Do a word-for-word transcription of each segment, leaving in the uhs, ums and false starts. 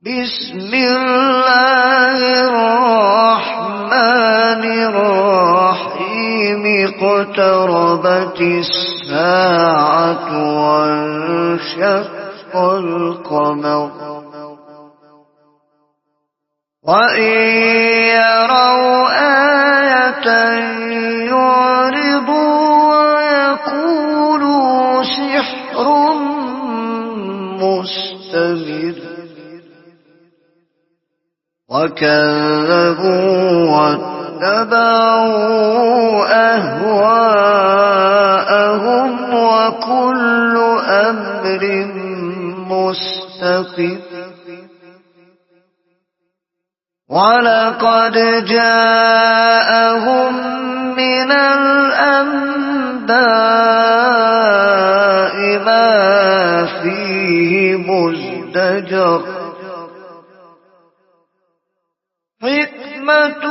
بسم الله الرحمن الرحيم اقتربت الساعة وانشق القمر وإن يروا آية يعرضوا ويقولوا سحر مستمر وكذبوا واتبعوا أهواءهم وكل أمر مستقر ولقد جاءهم من الأنباء ما فيه مزدجر حكمة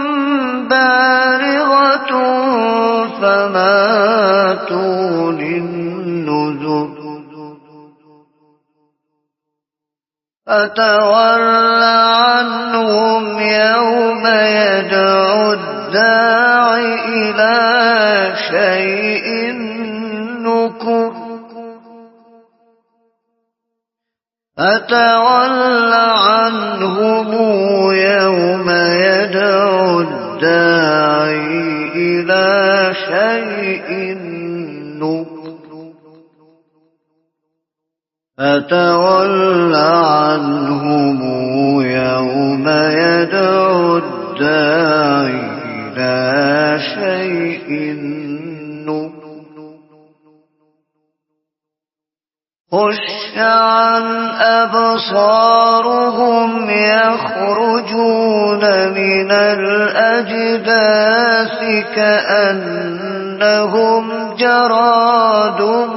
بالغة فما تغني النذر فتول عنهم يوم يدعو الداع إلى شيء نكر فتول عنهم يوم يدعو الداعي إلى شيء نكر فتول عنهم يوم يدعو الداعي إلى شيء نكر خش عن أبصارهم يخرجون من الأجداث كأنهم جراد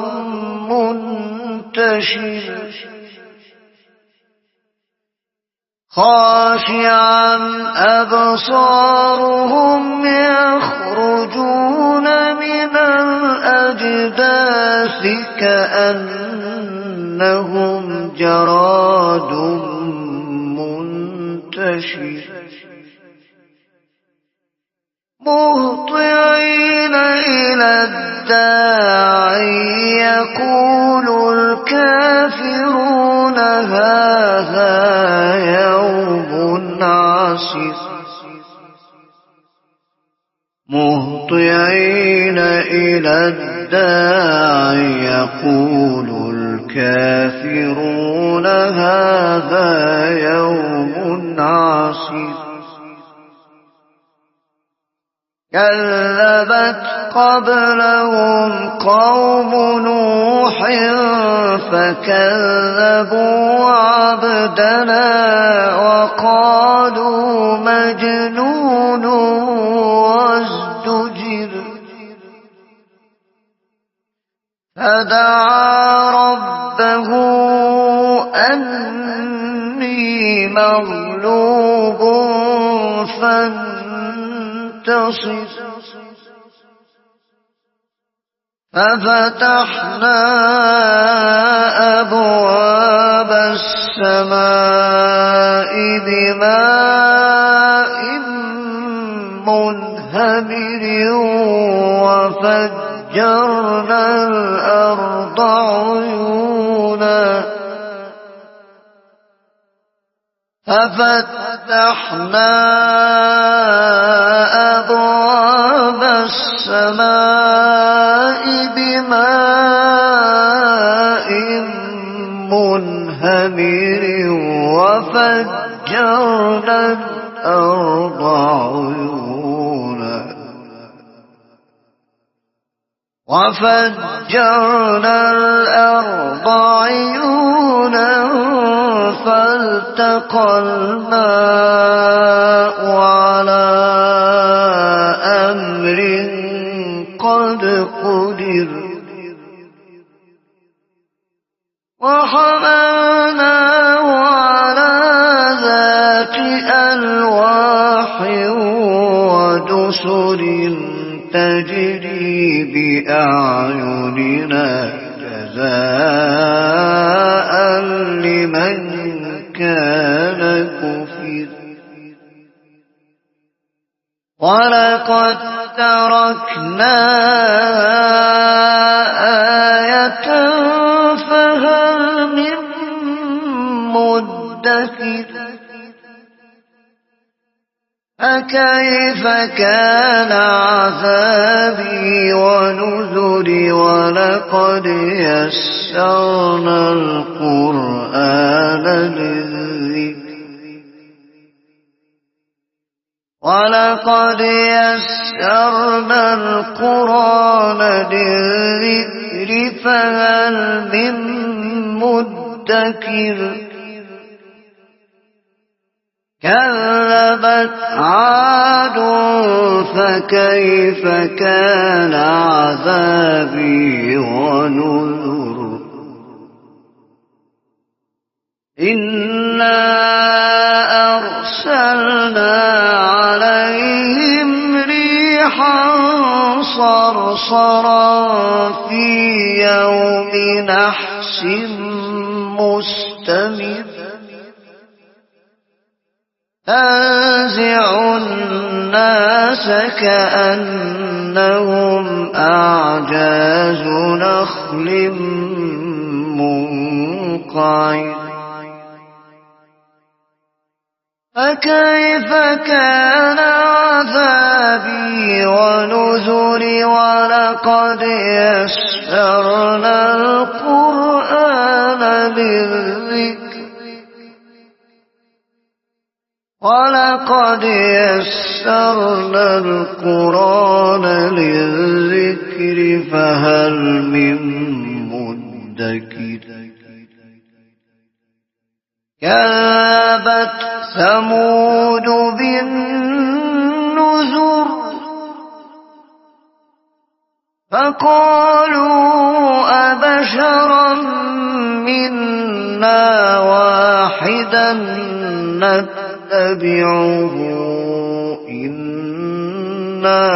منتشر خاشعا أبصارهم يخرجون من الأجداث كأنهم جراد منتشر مهطعين إلى الداعي يقول الكافرون هذا يوم عسر مهطعين إلى الداعي يقول الكافرون هذا يوم عسر كذبت قبلهم قوم نوح فكذبوا عبدنا وقالوا مجنون وازدجر فدعا ربه أني مغلوب فانتصر ففتحنا أبواب السماء بماء منهمر وفجرنا الأرض عيونا ففتحنا أبواب السماء بماء منهمر وفجرنا الأرض عيونا وفجرنا الأرض عيونا فالتقى الماء على أمر قد قدر وحملناه على ذات ألواح ودسر تجري بأعيننا جزاء لمن كان كان كفر ولقد تركنا آية فهل من مدكر فكيف كان عذابي ونذر ولقد يسرنا القرآن للذكر ولقد يسرنا القرآن للذكر فهل من مدكر كذبت عاد فكيف كان عذابي ونذر إنا أرسلنا عليهم ريحا صرصرا في يوم نحس مستمر تنزع الناس كأنهم أعجاز نخل منقعر فكيف كان عذابي ونذر ولقد يسرنا القرآن للذكر ولقد يسرنا القرآن للذكر فهل من مدكر كذبت ثمود بالنذر فقالوا أبشرا منا واحدا نتبعه إنا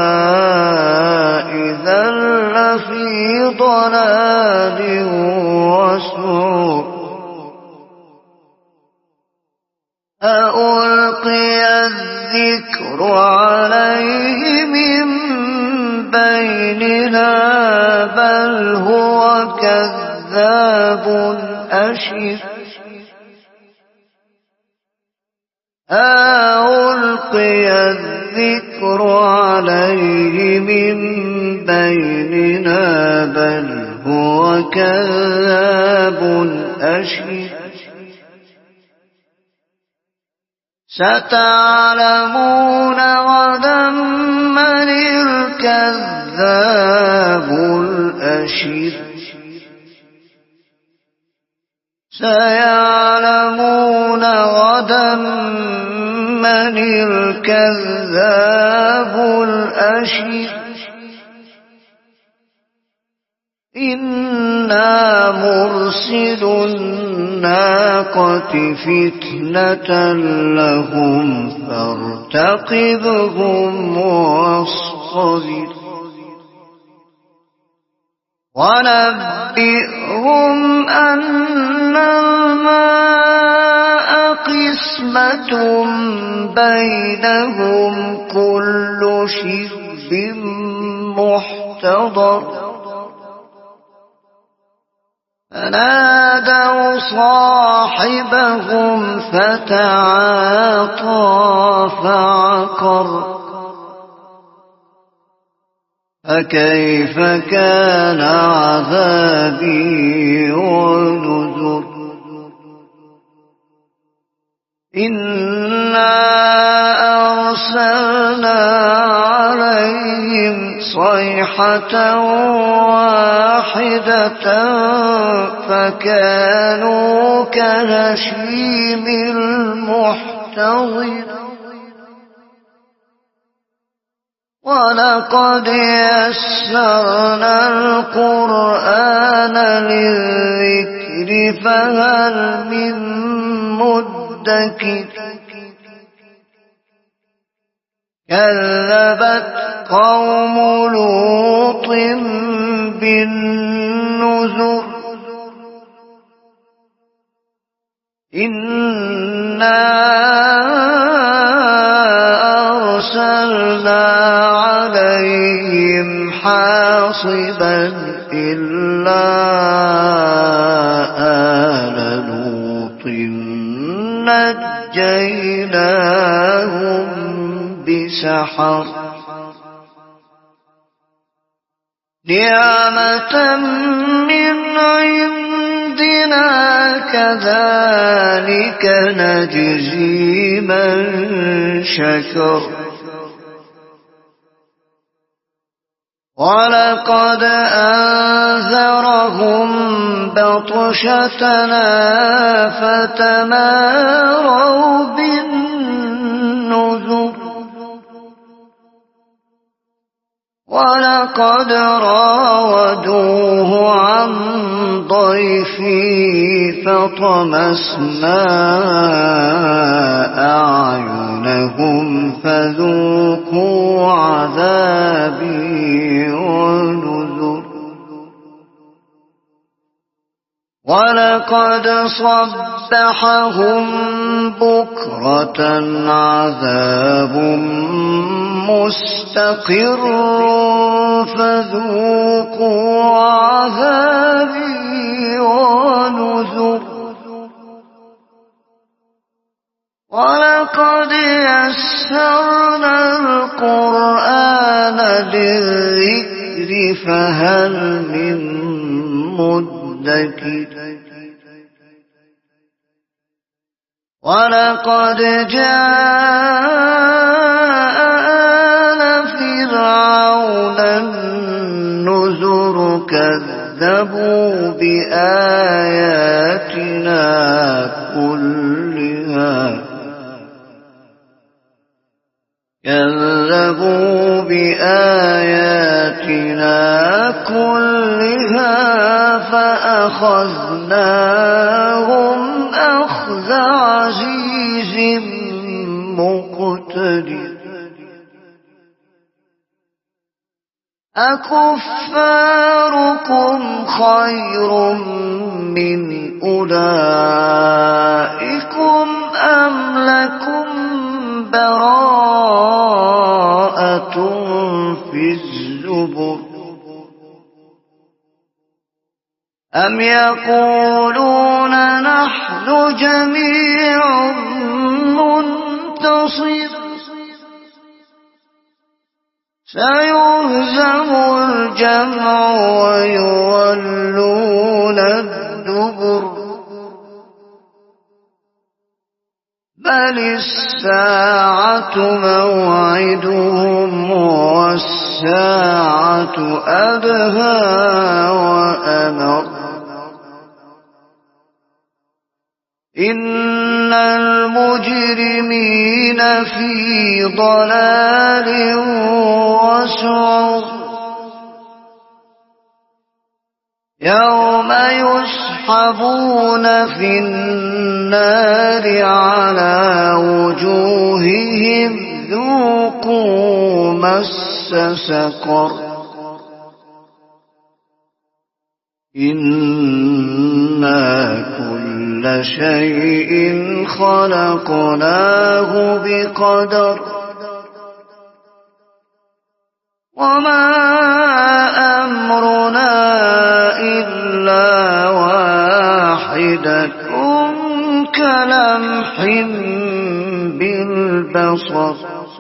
إذا لفي ضلال وسعر أألقي الذكر عليه من بيننا بل هو كذاب أشر ألقي الذكر عليه من بيننا بل هو كذاب أشر ستعلمون غدا من الكذاب الأشر سيعلمون غدا من الكذاب الأشر إنا مرسل الناقة فتنة لهم فارتقبهم واصطبر ونبئهم أن الماء قسمة بينهم كل شرب محتضر فنادوا صاحبهم فتعاطى فعقر فكيف كان عذابي ونذر إنا أرسلنا عليهم صيحة واحدة فكانوا كهشيم المحتضر ولقد يسرنا القرآن للذكر فهل من مدكر كذبت قوم لوط بالنذر إنا أرسلنا عليهم حاصبا إلا آل لوط نجيناهم بسحر نعمة من عندنا كذلك نجزي من شكر ولقد أنذرهم بطشتنا فتماروا بالنذر ولقد راودوه عن ضيفه فطمسنا أعينهم فذوقوا عذابي ونذر ولقد صبحهم بكرة عذاب مستقر فذوقوا عذابي ونذر ولقد يسرنا القرآن للذكر فهل من مدكر ولقد جاء آل فرعون النذر كذبوا بآياتنا كلها كذبوا بآياتنا كلها فأخذناهم أخذ عزيز مقتدر أكفاركم خير من أولئكم أم لكم براءة في الزبر أم يقولون نحن جميع منتصر سيهزم الجمع ويولون الدبر بل الساعة موعدهم والساعة أدهى وأمر إن المجرمين في ضلال وسعر يوم يسحبون في النار على وجوههم ذوقوا مس سقر إنا كل شيء خلقناه بقدر وما أمرنا إلا واحدة كلمح بالبصر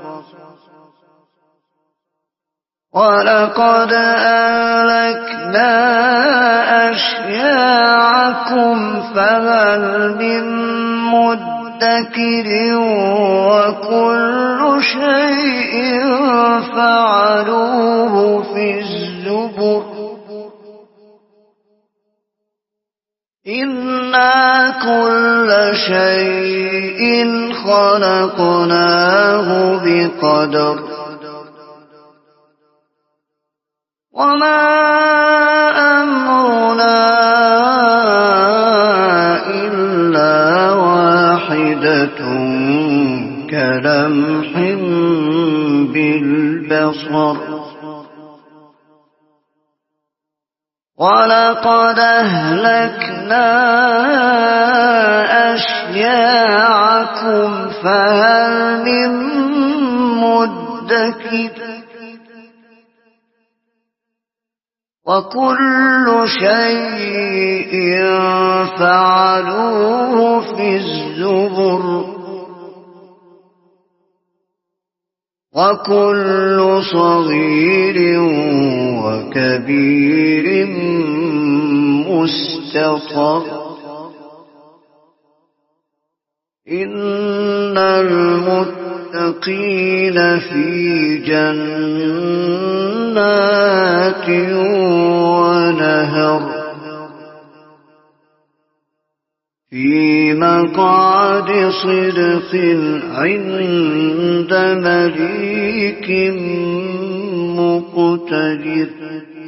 ولقد أهلكنا أشياعكم فهل من مدكر وكل شيء فعلوه في الزبر إنا كل شيء خلقناه بقدر وما أمرنا إلا واحدة كلمح بالبصر ولقد أهلكنا أشياعكم فهل من مدكر وكل شيء فعلوه في الزبر وكل صغير وكبير مستطر إن المتقين في جنات ونهر في مقعد صدق عند مليك مقتدر.